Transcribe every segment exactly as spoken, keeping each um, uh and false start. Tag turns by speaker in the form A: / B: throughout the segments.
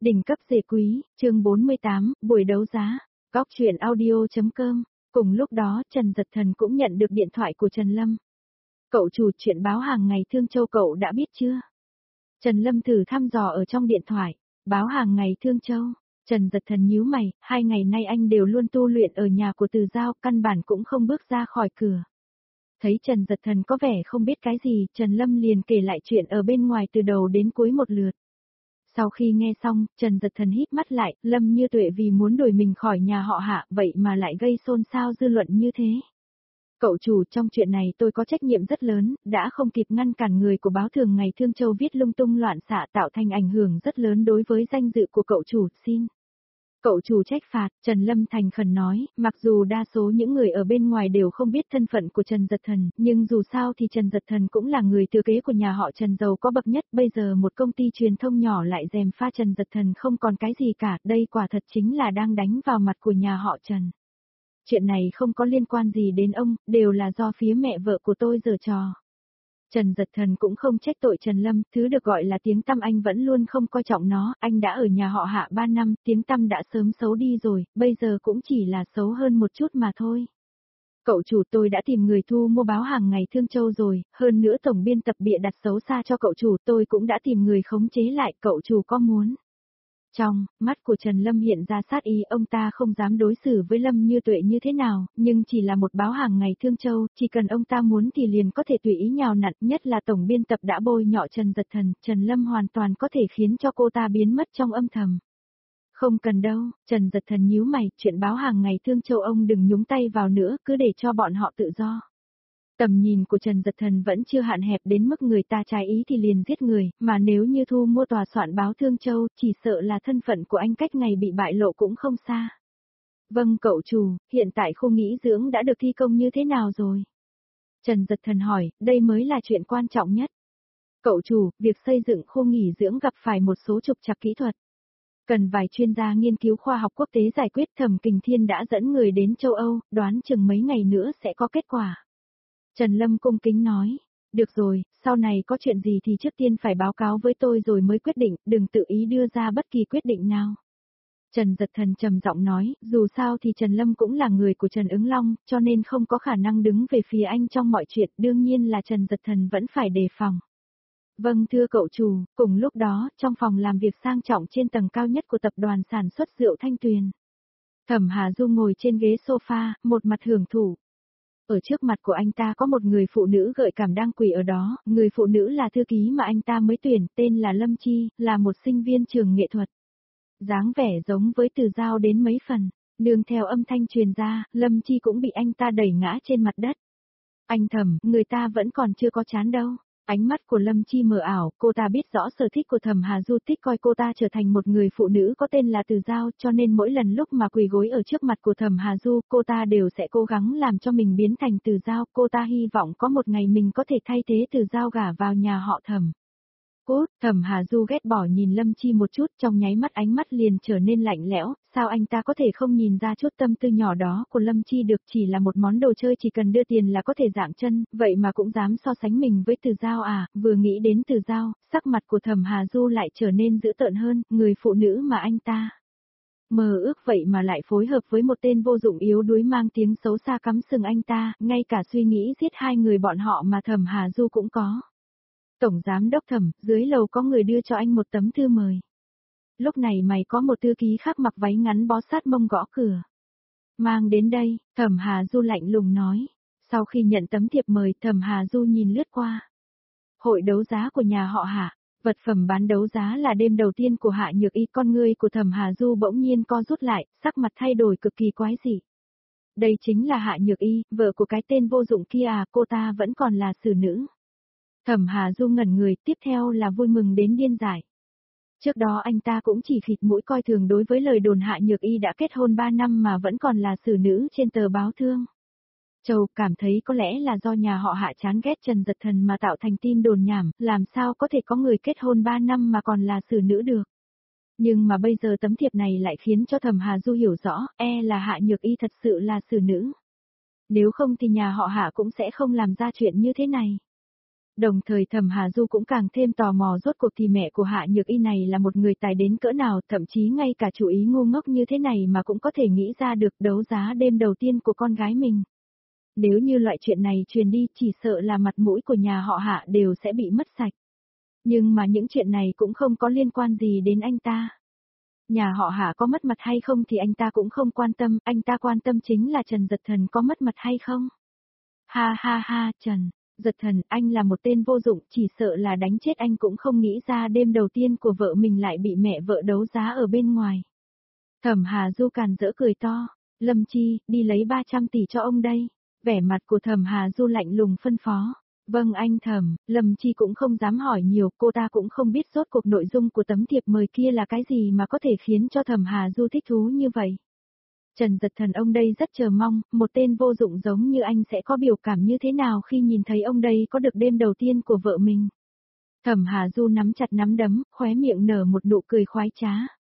A: Đỉnh cấp dề quý, chương bốn mươi tám, buổi đấu giá, góc truyện audio.com. Cùng lúc đó Trần Dật Thần cũng nhận được điện thoại của Trần Lâm. Cậu chủ, chuyện báo hàng ngày Thương Châu cậu đã biết chưa? Trần Lâm thử thăm dò ở trong điện thoại. Báo hàng ngày Thương Châu. Trần Dật Thần nhíu mày, hai ngày nay anh đều luôn tu luyện ở nhà của Từ Giao, căn bản cũng không bước ra khỏi cửa. Thấy Trần Dật Thần có vẻ không biết cái gì, Trần Lâm liền kể lại chuyện ở bên ngoài từ đầu đến cuối một lượt. Sau khi nghe xong, Trần Dật Thần hít mắt lại, Lâm Như Tuệ vì muốn đuổi mình khỏi nhà họ Hạ, vậy mà lại gây xôn xao dư luận như thế. Cậu chủ, trong chuyện này tôi có trách nhiệm rất lớn, đã không kịp ngăn cản người của báo Thường Ngày Thương Châu viết lung tung loạn xạ, tạo thành ảnh hưởng rất lớn đối với danh dự của cậu chủ, xin. Cậu chủ trách phạt, Trần Lâm thành khẩn nói, mặc dù đa số những người ở bên ngoài đều không biết thân phận của Trần Dật Thần, nhưng dù sao thì Trần Dật Thần cũng là người thừa kế của nhà họ Trần giàu có bậc nhất, bây giờ một công ty truyền thông nhỏ lại gièm pha Trần Dật Thần không còn cái gì cả, đây quả thật chính là đang đánh vào mặt của nhà họ Trần. Chuyện này không có liên quan gì đến ông, đều là do phía mẹ vợ của tôi giở trò. Trần Dật Thần cũng không trách tội Trần Lâm, thứ được gọi là tiếng tăm anh vẫn luôn không coi trọng nó, anh đã ở nhà họ Hạ ba năm, tiếng tăm đã sớm xấu đi rồi, bây giờ cũng chỉ là xấu hơn một chút mà thôi. Cậu chủ, tôi đã tìm người thu mua báo hàng ngày Thương Châu rồi, hơn nữa tổng biên tập bịa đặt xấu xa cho cậu chủ, tôi cũng đã tìm người khống chế lại, cậu chủ có muốn. Trong mắt của Trần Lâm hiện ra sát ý, ông ta không dám đối xử với Lâm Như Tuệ như thế nào, nhưng chỉ là một báo hàng ngày Thương Châu, chỉ cần ông ta muốn thì liền có thể tùy ý nhào nặn, nhất là tổng biên tập đã bôi nhọ Trần Dật Thần, Trần Lâm hoàn toàn có thể khiến cho cô ta biến mất trong âm thầm. Không cần đâu, Trần Dật Thần nhíu mày, chuyện báo hàng ngày Thương Châu ông đừng nhúng tay vào nữa, cứ để cho bọn họ tự do. Tầm nhìn của Trần Dật Thần vẫn chưa hạn hẹp đến mức người ta trái ý thì liền giết người, mà nếu như thu mua tòa soạn báo Thương Châu, chỉ sợ là thân phận của anh cách ngày bị bại lộ cũng không xa. Vâng cậu chủ, hiện tại khu nghỉ dưỡng đã được thi công như thế nào rồi? Trần Dật Thần hỏi, đây mới là chuyện quan trọng nhất. Cậu chủ, việc xây dựng khu nghỉ dưỡng gặp phải một số trục trặc kỹ thuật. Cần vài chuyên gia nghiên cứu khoa học quốc tế giải quyết. Thẩm Kình Thiên đã dẫn người đến châu Âu, đoán chừng mấy ngày nữa sẽ có kết quả. Trần Lâm cung kính nói, được rồi, sau này có chuyện gì thì trước tiên phải báo cáo với tôi rồi mới quyết định, đừng tự ý đưa ra bất kỳ quyết định nào. Trần Dật Thần trầm giọng nói, dù sao thì Trần Lâm cũng là người của Trần Ứng Long, cho nên không có khả năng đứng về phía anh trong mọi chuyện, đương nhiên là Trần Dật Thần vẫn phải đề phòng. Vâng thưa cậu chủ, cùng lúc đó, trong phòng làm việc sang trọng trên tầng cao nhất của tập đoàn sản xuất rượu Thanh Tuyền. Thẩm Hà Du ngồi trên ghế sofa, một mặt hưởng thụ. Ở trước mặt của anh ta có một người phụ nữ gợi cảm đang quỳ ở đó, người phụ nữ là thư ký mà anh ta mới tuyển, tên là Lâm Chi, là một sinh viên trường nghệ thuật. Dáng vẻ giống với Từ Giao đến mấy phần, nương theo âm thanh truyền ra, Lâm Chi cũng bị anh ta đẩy ngã trên mặt đất. Anh Thẩm, người ta vẫn còn chưa có chán đâu. Ánh mắt của Lâm Chi mờ ảo, cô ta biết rõ sở thích của Thẩm Hà Du, thích coi cô ta trở thành một người phụ nữ có tên là Từ Giao, cho nên mỗi lần lúc mà quỳ gối ở trước mặt của Thẩm Hà Du, cô ta đều sẽ cố gắng làm cho mình biến thành Từ Giao, cô ta hy vọng có một ngày mình có thể thay thế Từ Giao gả vào nhà họ Thẩm. Cốt, Thẩm Hà Du ghét bỏ nhìn Lâm Chi một chút, trong nháy mắt ánh mắt liền trở nên lạnh lẽo, sao anh ta có thể không nhìn ra chút tâm tư nhỏ đó của Lâm Chi được, chỉ là một món đồ chơi chỉ cần đưa tiền là có thể dạng chân, vậy mà cũng dám so sánh mình với Từ Giao à, vừa nghĩ đến Từ Giao, sắc mặt của Thẩm Hà Du lại trở nên dữ tợn hơn, người phụ nữ mà anh ta mơ ước vậy mà lại phối hợp với một tên vô dụng yếu đuối mang tiếng xấu xa cắm sừng anh ta, ngay cả suy nghĩ giết hai người bọn họ mà Thẩm Hà Du cũng có. Tổng giám đốc Thẩm, dưới lầu có người đưa cho anh một tấm thư mời. Lúc này mày có một thư ký khác mặc váy ngắn bó sát mông gõ cửa. Mang đến đây, Thẩm Hà Du lạnh lùng nói. Sau khi nhận tấm thiệp mời, Thẩm Hà Du nhìn lướt qua. Hội đấu giá của nhà họ Hạ, vật phẩm bán đấu giá là đêm đầu tiên của Hạ Nhược Y, con ngươi của Thẩm Hà Du bỗng nhiên co rút lại, sắc mặt thay đổi cực kỳ quái dị. Đây chính là Hạ Nhược Y, vợ của cái tên vô dụng kia à, cô ta vẫn còn là xử nữ. Thẩm Hà Du ngẩn người, tiếp theo là vui mừng đến điên dại. Trước đó anh ta cũng chỉ khịt mũi coi thường đối với lời đồn Hạ Nhược Y đã kết hôn ba năm mà vẫn còn là xử nữ trên tờ báo Thương Châu, cảm thấy có lẽ là do nhà họ Hạ chán ghét Trần Dật Thần mà tạo thành tin đồn nhảm, làm sao có thể có người kết hôn ba năm mà còn là xử nữ được. Nhưng mà bây giờ tấm thiệp này lại khiến cho Thẩm Hà Du hiểu rõ, e là Hạ Nhược Y thật sự là xử nữ. Nếu không thì nhà họ Hạ cũng sẽ không làm ra chuyện như thế này. Đồng thời Thẩm Hà Du cũng càng thêm tò mò rốt cuộc thì mẹ của Hạ Nhược Y này là một người tài đến cỡ nào, thậm chí ngay cả chủ ý ngu ngốc như thế này mà cũng có thể nghĩ ra được đấu giá đêm đầu tiên của con gái mình. Nếu như loại chuyện này truyền đi chỉ sợ là mặt mũi của nhà họ Hạ đều sẽ bị mất sạch. Nhưng mà những chuyện này cũng không có liên quan gì đến anh ta. Nhà họ Hạ có mất mặt hay không thì anh ta cũng không quan tâm, anh ta quan tâm chính là Trần Dật Thần có mất mặt hay không. Ha ha ha, Trần Dật Thần, anh là một tên vô dụng, chỉ sợ là đánh chết anh cũng không nghĩ ra đêm đầu tiên của vợ mình lại bị mẹ vợ đấu giá ở bên ngoài. Thẩm Hà Du càn rỡ cười to, Lâm Chi, đi lấy ba trăm tỷ cho ông đây. Vẻ mặt của Thẩm Hà Du lạnh lùng phân phó. Vâng anh Thẩm, Lâm Chi cũng không dám hỏi nhiều, cô ta cũng không biết rốt cuộc nội dung của tấm thiệp mời kia là cái gì mà có thể khiến cho Thẩm Hà Du thích thú như vậy. Trần Dật Thần ông đây rất chờ mong, một tên vô dụng giống như anh sẽ có biểu cảm như thế nào khi nhìn thấy ông đây có được đêm đầu tiên của vợ mình. Thẩm Hà Du nắm chặt nắm đấm, khóe miệng nở một nụ cười khoái trá.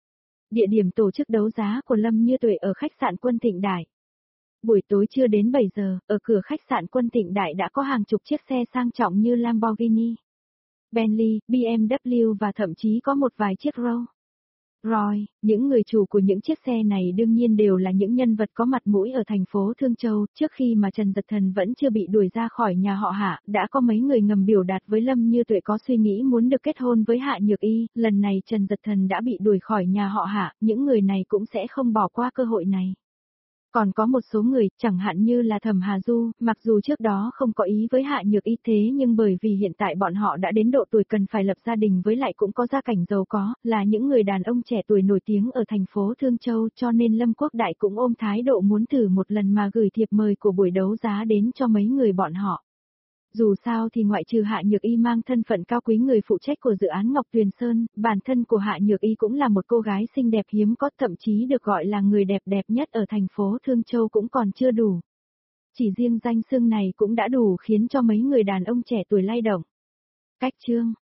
A: Địa điểm tổ chức đấu giá của Lâm Như Tuệ ở khách sạn Quân Thịnh Đại. Buổi tối chưa đến bảy giờ, ở cửa khách sạn Quân Thịnh Đại đã có hàng chục chiếc xe sang trọng như Lamborghini, Bentley, bê em vê và thậm chí có một vài chiếc Rolls Royce. Những người chủ của những chiếc xe này đương nhiên đều là những nhân vật có mặt mũi ở thành phố Thương Châu. Trước khi mà Trần Dật Thần vẫn chưa bị đuổi ra khỏi nhà họ Hạ, đã có mấy người ngầm biểu đạt với Lâm Như Tuệ có suy nghĩ muốn được kết hôn với Hạ Nhược Y. Lần này Trần Dật Thần đã bị đuổi khỏi nhà họ Hạ, những người này cũng sẽ không bỏ qua cơ hội này. Còn có một số người, chẳng hạn như là Thẩm Hà Du, mặc dù trước đó không có ý với Hạ Nhược Y thế nhưng bởi vì hiện tại bọn họ đã đến độ tuổi cần phải lập gia đình với lại cũng có gia cảnh giàu có, là những người đàn ông trẻ tuổi nổi tiếng ở thành phố Thương Châu cho nên Lâm Quốc Đại cũng ôm thái độ muốn thử một lần mà gửi thiệp mời của buổi đấu giá đến cho mấy người bọn họ. Dù sao thì ngoại trừ Hạ Nhược Y mang thân phận cao quý người phụ trách của dự án Ngọc Tuyền Sơn, bản thân của Hạ Nhược Y cũng là một cô gái xinh đẹp hiếm có, thậm chí được gọi là người đẹp đẹp nhất ở thành phố Thương Châu cũng còn chưa đủ. Chỉ riêng danh xưng này cũng đã đủ khiến cho mấy người đàn ông trẻ tuổi lay động. Cách chương